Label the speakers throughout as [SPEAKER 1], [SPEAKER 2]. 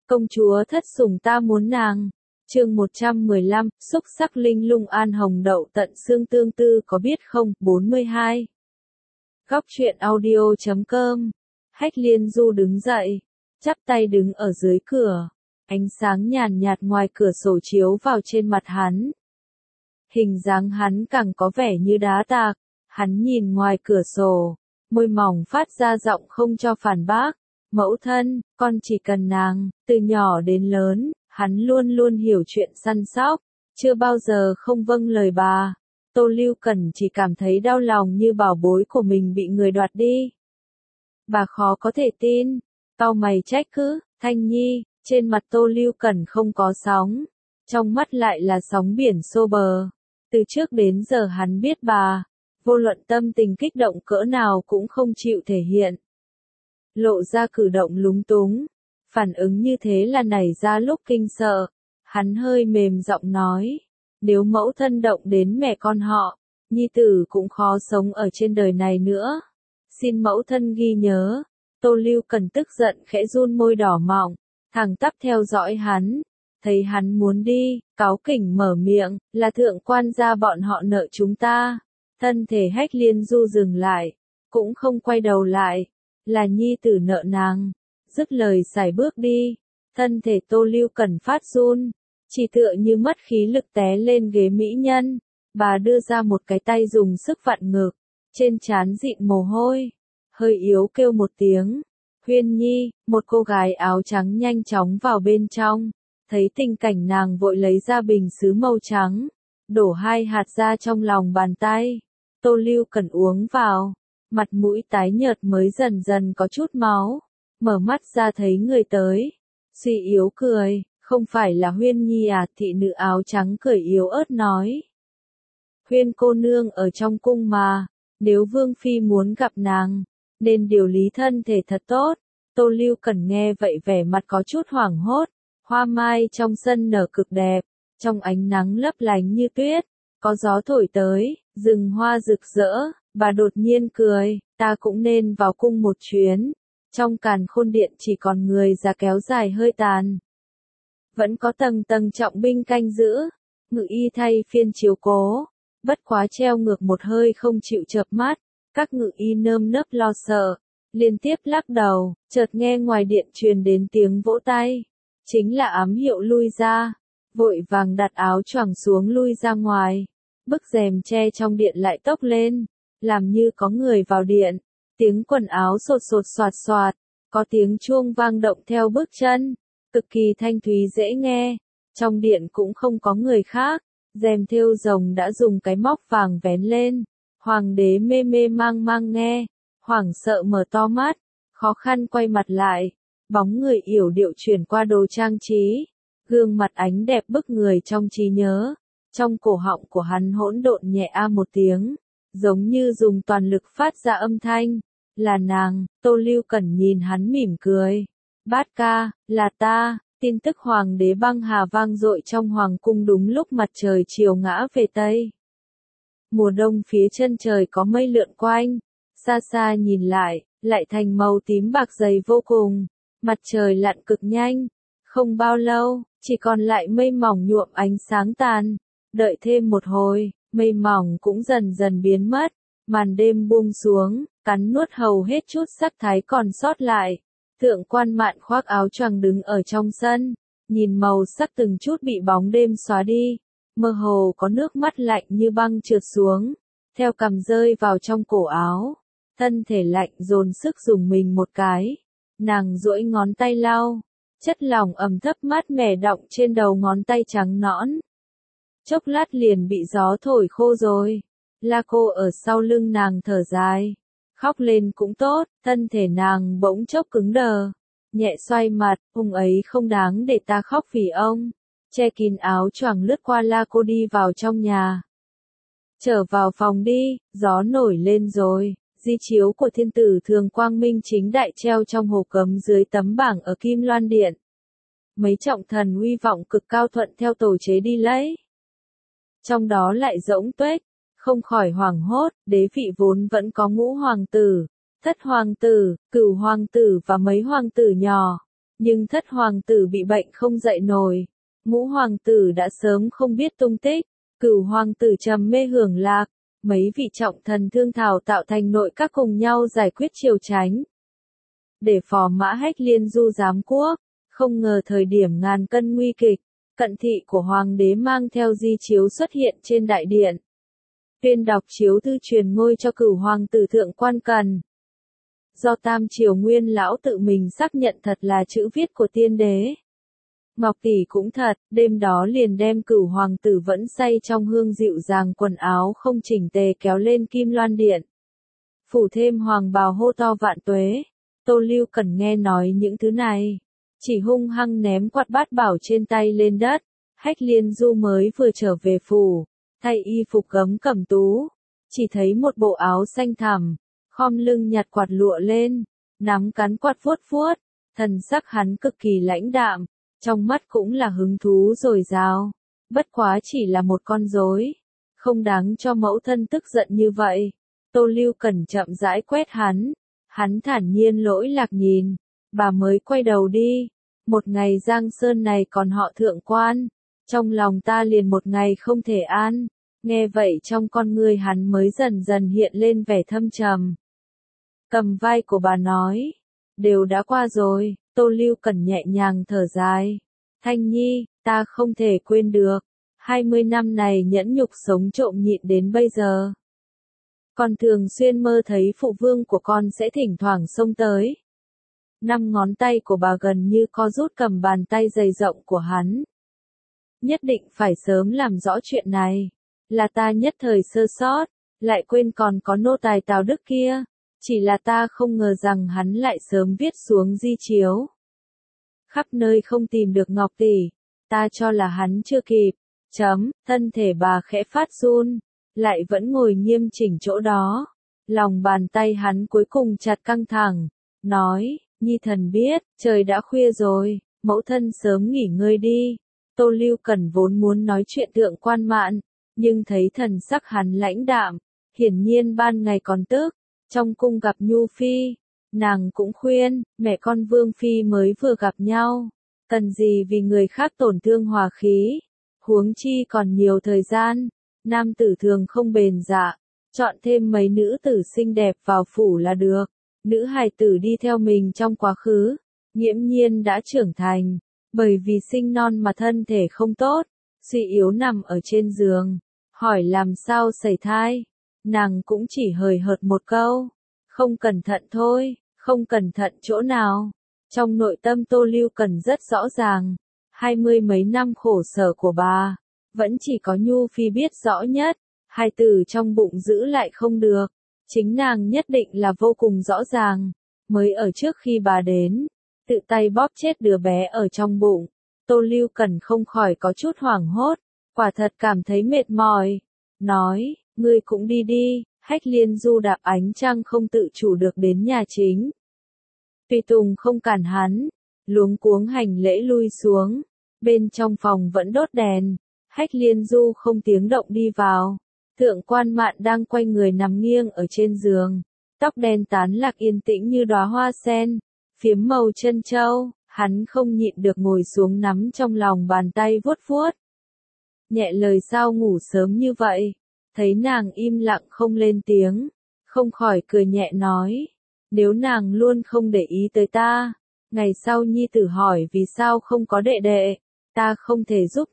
[SPEAKER 1] Công chúa thất sủng ta muốn nàng. Chương 115, xúc sắc linh lung an hồng đậu tận xương tương tư có biết không? 42. Góc truyện audio.com. Hách Liên Du đứng dậy, chắp tay đứng ở dưới cửa. Ánh sáng nhàn nhạt ngoài cửa sổ chiếu vào trên mặt hắn. Hình dáng hắn càng có vẻ như đá tạc. Hắn nhìn ngoài cửa sổ, môi mỏng phát ra giọng không cho phản bác. Mẫu thân, con chỉ cần nàng, từ nhỏ đến lớn, hắn luôn luôn hiểu chuyện săn sóc, chưa bao giờ không vâng lời bà. Tô Lưu Cẩn chỉ cảm thấy đau lòng như bảo bối của mình bị người đoạt đi. Bà khó có thể tin, cau mày trách cứ, Thanh Nhi, trên mặt Tô Lưu Cẩn không có sóng, trong mắt lại là sóng biển xô bờ. Từ trước đến giờ hắn biết bà, vô luận tâm tình kích động cỡ nào cũng không chịu thể hiện. Lộ ra cử động lúng túng, phản ứng như thế là nảy ra lúc kinh sợ. Hắn hơi mềm giọng nói, nếu mẫu thân động đến mẹ con họ, nhi tử cũng khó sống ở trên đời này nữa. Xin mẫu thân ghi nhớ. Tô Lưu Cần tức giận khẽ run môi đỏ mọng, thẳng tắp theo dõi hắn. Thấy hắn muốn đi, cáu kỉnh mở miệng, là thượng quan gia bọn họ nợ chúng ta. Thân thể Hách Liên Du dừng lại, cũng không quay đầu lại, là nhi tử nợ nàng. Dứt lời sải bước đi, thân thể Tô Lưu Cần phát run, chỉ tựa như mất khí lực té lên ghế mỹ nhân. Bà đưa ra một cái tay dùng sức vặn ngực, trên trán dịn mồ hôi, hơi yếu kêu một tiếng. Huyên Nhi, một cô gái áo trắng nhanh chóng vào bên trong, thấy tình cảnh nàng vội lấy ra bình sứ màu trắng, đổ 2 hạt ra trong lòng bàn tay. Tô Lưu Cần uống vào, mặt mũi tái nhợt mới dần dần có chút máu, mở mắt ra thấy người tới, suy yếu cười, không phải là Huyên Nhi à? Thị nữ áo trắng cười yếu ớt nói. Huyên cô nương ở trong cung mà, nếu Vương Phi muốn gặp nàng, nên điều lý thân thể thật tốt. Tô Lưu Cần nghe vậy vẻ mặt có chút hoảng hốt, hoa mai trong sân nở cực đẹp, trong ánh nắng lấp lánh như tuyết, có gió thổi tới, rừng hoa rực rỡ, bà đột nhiên cười, ta cũng nên vào cung một chuyến. Trong Càn Khôn Điện chỉ còn người già kéo dài hơi tàn. Vẫn có tầng tầng trọng binh canh giữ, ngự y thay phiên chiếu cố, bất quá treo ngược một hơi không chịu chợp mắt, các ngự y nơm nớp lo sợ, liên tiếp lắc đầu, chợt nghe ngoài điện truyền đến tiếng vỗ tay, chính là ám hiệu lui ra, vội vàng đặt áo choàng xuống lui ra ngoài, bức rèm che trong điện lại tốc lên, làm như có người vào điện, tiếng quần áo sột sột soạt soạt, có tiếng chuông vang động theo bước chân, cực kỳ thanh thúy dễ nghe, trong điện cũng không có người khác, rèm thêu rồng đã dùng cái móc vàng vén lên, hoàng đế mê mê mang mang nghe, hoảng sợ mở to mắt, khó khăn quay mặt lại, bóng người yểu điệu chuyển qua đồ trang trí, gương mặt ánh đẹp bức người trong trí nhớ, trong cổ họng của hắn hỗn độn nhẹ a một tiếng, giống như dùng toàn lực phát ra âm thanh, là nàng. Tô Lưu Cẩn nhìn hắn mỉm cười, bát ca, là ta. Tin tức hoàng đế băng hà vang dội trong hoàng cung đúng lúc mặt trời chiều ngã về Tây. Mùa đông phía chân trời có mây lượn quanh, xa xa nhìn lại thành màu tím bạc dày vô cùng, mặt trời lặn cực nhanh, không bao lâu, chỉ còn lại mây mỏng nhuộm ánh sáng tàn, đợi thêm một hồi, mây mỏng cũng dần dần biến mất, màn đêm buông xuống, cắn nuốt hầu hết chút sắc thái còn sót lại. Thượng quan Mạn khoác áo choàng đứng ở trong sân, nhìn màu sắc từng chút bị bóng đêm xóa đi, mơ hồ có nước mắt lạnh như băng trượt xuống, theo cằm rơi vào trong cổ áo, thân thể lạnh dồn sức dùng mình một cái, nàng duỗi ngón tay lau, chất lỏng ẩm thấp mát mẻ đọng trên đầu ngón tay trắng nõn. Chốc lát liền bị gió thổi khô rồi, La Cô ở sau lưng nàng thở dài. Khóc lên cũng tốt, thân thể nàng bỗng chốc cứng đờ, nhẹ xoay mặt, ông ấy không đáng để ta khóc vì ông, che kín áo choàng lướt qua La Cô đi vào trong nhà. Trở vào phòng đi, gió nổi lên rồi, di chiếu của thiên tử thường quang minh chính đại treo trong hồ cấm dưới tấm bảng ở Kim Loan Điện. Mấy trọng thần uy vọng cực cao thuận theo tổ chế đi lấy. Trong đó lại rỗng tuếch. Không khỏi hoảng hốt, đế vị vốn vẫn có ngũ hoàng tử, thất hoàng tử, cửu hoàng tử và mấy hoàng tử nhỏ. Nhưng thất hoàng tử bị bệnh không dậy nổi. Ngũ hoàng tử đã sớm không biết tung tích. Cửu hoàng tử trầm mê hưởng lạc. Mấy vị trọng thần thương thảo tạo thành nội các cùng nhau giải quyết triều chánh. Để phò mã Hách Liên du giám quốc. Không ngờ thời điểm ngàn cân nguy kịch, cận thị của hoàng đế mang theo di chiếu xuất hiện trên đại điện. Tuyên đọc chiếu thư truyền ngôi cho cửu hoàng tử thượng quan Cần. Do Tam Triều Nguyên lão tự mình xác nhận thật là chữ viết của tiên đế. Ngọc tỷ cũng thật, đêm đó liền đem cửu hoàng tử vẫn say trong hương dịu dàng quần áo không chỉnh tề kéo lên Kim Loan Điện. Phủ thêm hoàng bào hô to vạn tuế. Tô Lưu Cần nghe nói những thứ này. Chỉ hung hăng ném quạt bát bảo trên tay lên đất. Hách Liên Du mới vừa trở về phủ, thay y phục gấm cẩm tú. Chỉ thấy một bộ áo xanh thẳm, khom lưng nhặt quạt lụa lên, nắm cán quạt vuốt vuốt. Thần sắc hắn cực kỳ lãnh đạm, trong mắt cũng là hứng thú dồi dào. Bất quá chỉ là một con rối, không đáng cho mẫu thân tức giận như vậy. Tô Lưu Cần chậm rãi quét hắn. Hắn thản nhiên lỗi lạc nhìn. Bà mới quay đầu đi. Một ngày Giang Sơn này còn họ thượng quan. Trong lòng ta liền một ngày không thể an. Nghe vậy trong con ngươi hắn mới dần dần hiện lên vẻ thâm trầm. Cầm vai của bà nói. Đều đã qua rồi. Tô Lưu Cần nhẹ nhàng thở dài. Thanh Nhi, ta không thể quên được. 20 năm này nhẫn nhục sống trộm nhịn đến bây giờ. Con thường xuyên mơ thấy phụ vương của con sẽ thỉnh thoảng xông tới. 5 ngón tay của bà gần như co rút cầm bàn tay dày rộng của hắn. Nhất định phải sớm làm rõ chuyện này. Là ta nhất thời sơ sót, lại quên còn có nô tài Tào Đức kia. Chỉ là ta không ngờ rằng hắn lại sớm viết xuống di chiếu. Khắp nơi không tìm được Ngọc tỷ, ta cho là hắn chưa kịp. Thân thể bà khẽ phát run, lại vẫn ngồi nghiêm chỉnh chỗ đó. Lòng bàn tay hắn cuối cùng chặt căng thẳng, nói, Nhi thần biết, trời đã khuya rồi, mẫu thân sớm nghỉ ngơi đi. Tô Lưu Cần vốn muốn nói chuyện thượng quan Mạn, nhưng thấy thần sắc hắn lãnh đạm, hiển nhiên ban ngày còn tức. Trong cung gặp Nhu Phi, nàng cũng khuyên, mẹ con Vương Phi mới vừa gặp nhau, cần gì vì người khác tổn thương hòa khí, huống chi còn nhiều thời gian, nam tử thường không bền dạ, chọn thêm mấy nữ tử xinh đẹp vào phủ là được, nữ hài tử đi theo mình trong quá khứ, nghiễm nhiên đã trưởng thành, bởi vì sinh non mà thân thể không tốt, suy yếu nằm ở trên giường, hỏi làm sao sẩy thai. Nàng cũng chỉ hời hợt một câu, không cẩn thận thôi, không cẩn thận chỗ nào. Trong nội tâm Tô Lưu Cần rất rõ ràng, 20 mấy năm khổ sở của bà, vẫn chỉ có Nhu Phi biết rõ nhất, hài tử trong bụng giữ lại không được, chính nàng nhất định là vô cùng rõ ràng, mới ở trước khi bà đến, tự tay bóp chết đứa bé ở trong bụng. Tô Lưu Cần không khỏi có chút hoảng hốt, quả thật cảm thấy mệt mỏi, nói, ngươi cũng đi đi. Hách Liên Du đạp ánh trăng không tự chủ được đến nhà chính. Tùy tùng không cản hắn, luống cuống hành lễ lui xuống, bên trong phòng vẫn đốt đèn, Hách Liên Du không tiếng động đi vào. Thượng quan Mạn đang quay người nằm nghiêng ở trên giường, tóc đen tán lạc yên tĩnh như đóa hoa sen, phiếm màu trân châu, hắn không nhịn được ngồi xuống nắm trong lòng bàn tay vuốt vuốt. Nhẹ lời sao ngủ sớm như vậy? Thấy nàng im lặng không lên tiếng, không khỏi cười nhẹ nói, nếu nàng luôn không để ý tới ta, ngày sau nhi tử hỏi vì sao không có đệ đệ, ta không thể giúp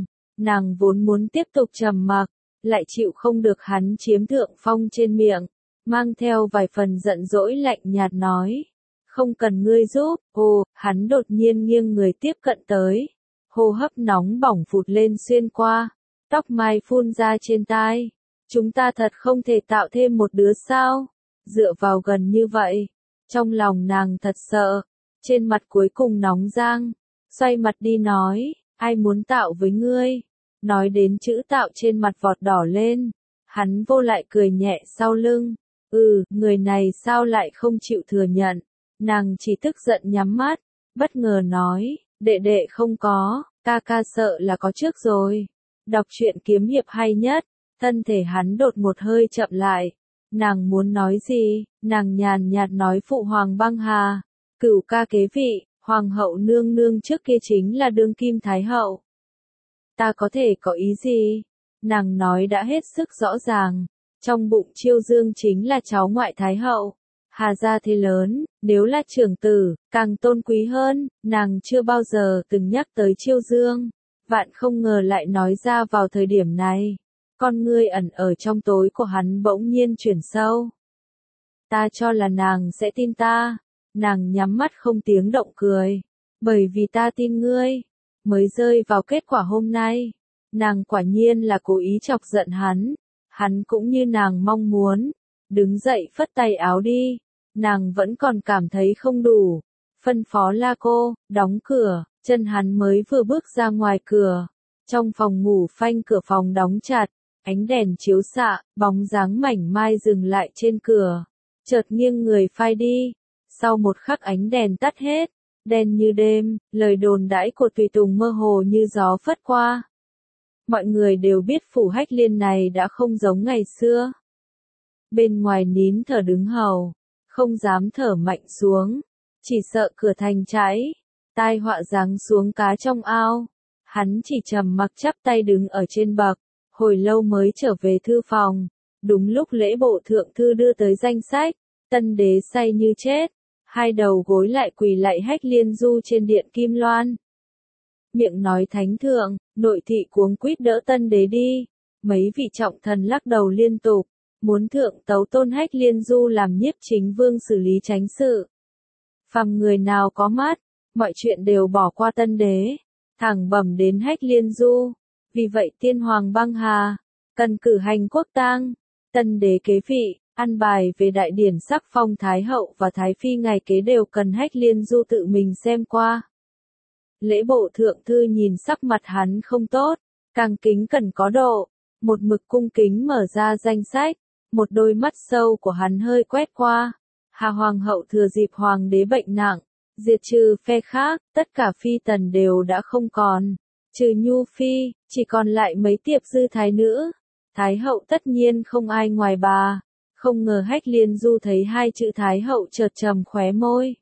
[SPEAKER 1] nàng vốn muốn tiếp tục trầm mặc, lại chịu không được hắn chiếm thượng phong trên miệng, mang theo vài phần giận dỗi lạnh nhạt nói, không cần ngươi giúp. Hắn đột nhiên nghiêng người tiếp cận tới, hô hấp nóng bỏng phụt lên xuyên qua, tóc mai phun ra trên tai. Chúng ta thật không thể tạo thêm một đứa sao? Dựa vào gần như vậy, trong lòng nàng thật sợ, trên mặt cuối cùng nóng rang, xoay mặt đi nói, ai muốn tạo với ngươi? Nói đến chữ tạo trên mặt vọt đỏ lên, hắn vô lại cười nhẹ sau lưng, người này sao lại không chịu thừa nhận? Nàng chỉ tức giận nhắm mắt, bất ngờ nói, đệ đệ không có, ca ca sợ là có trước rồi. Đọc truyện kiếm hiệp hay nhất. Thân thể hắn đột một hơi chậm lại. Nàng muốn nói gì? Nàng nhàn nhạt nói phụ hoàng băng hà. Cửu ca kế vị, Hoàng hậu nương nương trước kia chính là đương kim thái hậu. Ta có thể có ý gì? Nàng nói đã hết sức rõ ràng. Trong bụng Chiêu Dương chính là cháu ngoại thái hậu. Hà gia thế lớn, nếu là trưởng tử, càng tôn quý hơn, nàng chưa bao giờ từng nhắc tới Chiêu Dương. Vạn không ngờ lại nói ra vào thời điểm này. Con ngươi ẩn ở trong tối của hắn bỗng nhiên chuyển sâu. Ta cho là nàng sẽ tin ta. Nàng nhắm mắt không tiếng động cười. Bởi vì ta tin ngươi, mới rơi vào kết quả hôm nay. Nàng quả nhiên là cố ý chọc giận hắn. Hắn cũng như nàng mong muốn. Đứng dậy phất tay áo đi. Nàng vẫn còn cảm thấy không đủ. Phân phó La Cô, đóng cửa. Chân hắn mới vừa bước ra ngoài cửa. Trong phòng ngủ phanh cửa phòng đóng chặt. Ánh đèn chiếu xạ, bóng dáng mảnh mai dừng lại trên cửa. Chợt nghiêng người phai đi. Sau một khắc ánh đèn tắt hết. Đen như đêm, lời đồn đãi của tùy tùng mơ hồ như gió phất qua. Mọi người đều biết Phủ Hách Liên này đã không giống ngày xưa. Bên ngoài nín thở đứng hầu, không dám thở mạnh xuống, chỉ sợ cửa thành cháy, tai họa giáng xuống cá trong ao. Hắn chỉ trầm mặc chắp tay đứng ở trên bậc, hồi lâu mới trở về thư phòng. Đúng lúc lễ bộ thượng thư đưa tới danh sách, tân đế say như chết, hai đầu gối lại quỳ lạy Hách Liên Du trên điện Kim Loan. Miệng nói thánh thượng, nội thị cuống quýt đỡ tân đế đi. Mấy vị trọng thần lắc đầu liên tục, muốn thượng tấu tôn Hách Liên Du làm nhiếp chính vương xử lý chánh sự. Phàm người nào có mắt, mọi chuyện đều bỏ qua tân đế, thẳng bẩm đến Hách Liên Du. Vì vậy tiên hoàng băng hà, cần cử hành quốc tang, tân đế kế vị, ăn bài về đại điển sắc phong thái hậu và thái phi ngày kế đều cần Hách Liên Du tự mình xem qua. Lễ bộ thượng thư nhìn sắc mặt hắn không tốt, càng kính cẩn có độ, một mực cung kính mở ra danh sách, một đôi mắt sâu của hắn hơi quét qua. Hà hoàng hậu thừa dịp hoàng đế bệnh nặng, diệt trừ phe khác, tất cả phi tần đều đã không còn, trừ Nhu phi, chỉ còn lại mấy tiệp dư thái nữ. Thái hậu tất nhiên không ai ngoài bà. Không ngờ Hách Liên Du thấy hai chữ thái hậu chợt trầm khóe môi.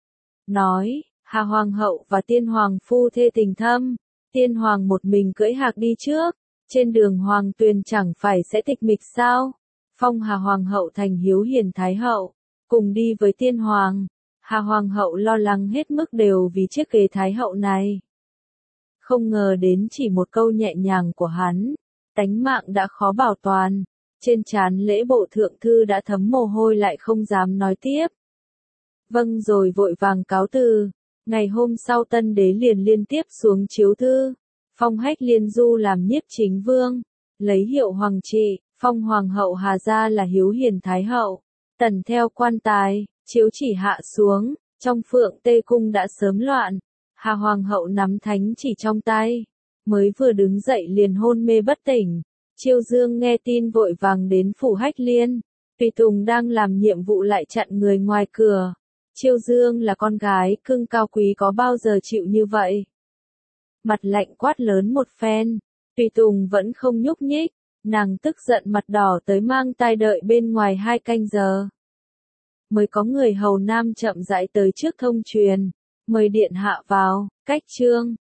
[SPEAKER 1] Nói, Hà hoàng hậu và tiên hoàng phu thê tình thâm, tiên hoàng một mình cưỡi hạc đi trước, trên đường hoàng tuyền chẳng phải sẽ tịch mịch sao? Phong Hà hoàng hậu thành hiếu hiền thái hậu, cùng đi với tiên hoàng. Hà hoàng hậu lo lắng hết mức đều vì chiếc ghế thái hậu này. Không ngờ đến chỉ một câu nhẹ nhàng của hắn, tánh mạng đã khó bảo toàn. Trên trán lễ bộ thượng thư đã thấm mồ hôi lại không dám nói tiếp. Vâng rồi vội vàng cáo từ. Ngày hôm sau tân đế liền liên tiếp xuống chiếu thư, phong Hách Liên Du làm nhiếp chính vương, lấy hiệu hoàng trị, phong hoàng hậu Hà gia là hiếu hiền thái hậu. Tần theo quan tài, chiếu chỉ hạ xuống, trong Phượng Tê cung đã sớm loạn. Hà hoàng hậu nắm thánh chỉ trong tay, mới vừa đứng dậy liền hôn mê bất tỉnh. Chiêu Dương nghe tin vội vàng đến Phủ Hách Liên, tùy tùng đang làm nhiệm vụ lại chặn người ngoài cửa. Chiêu Dương là con gái cưng cao quý có bao giờ chịu như vậy. Mặt lạnh quát lớn một phen, tùy tùng vẫn không nhúc nhích, nàng tức giận mặt đỏ tới mang tai đợi bên ngoài 2 canh giờ. Mới có người hầu nam chậm rãi tới trước thông truyền, mời điện hạ vào, cách trương.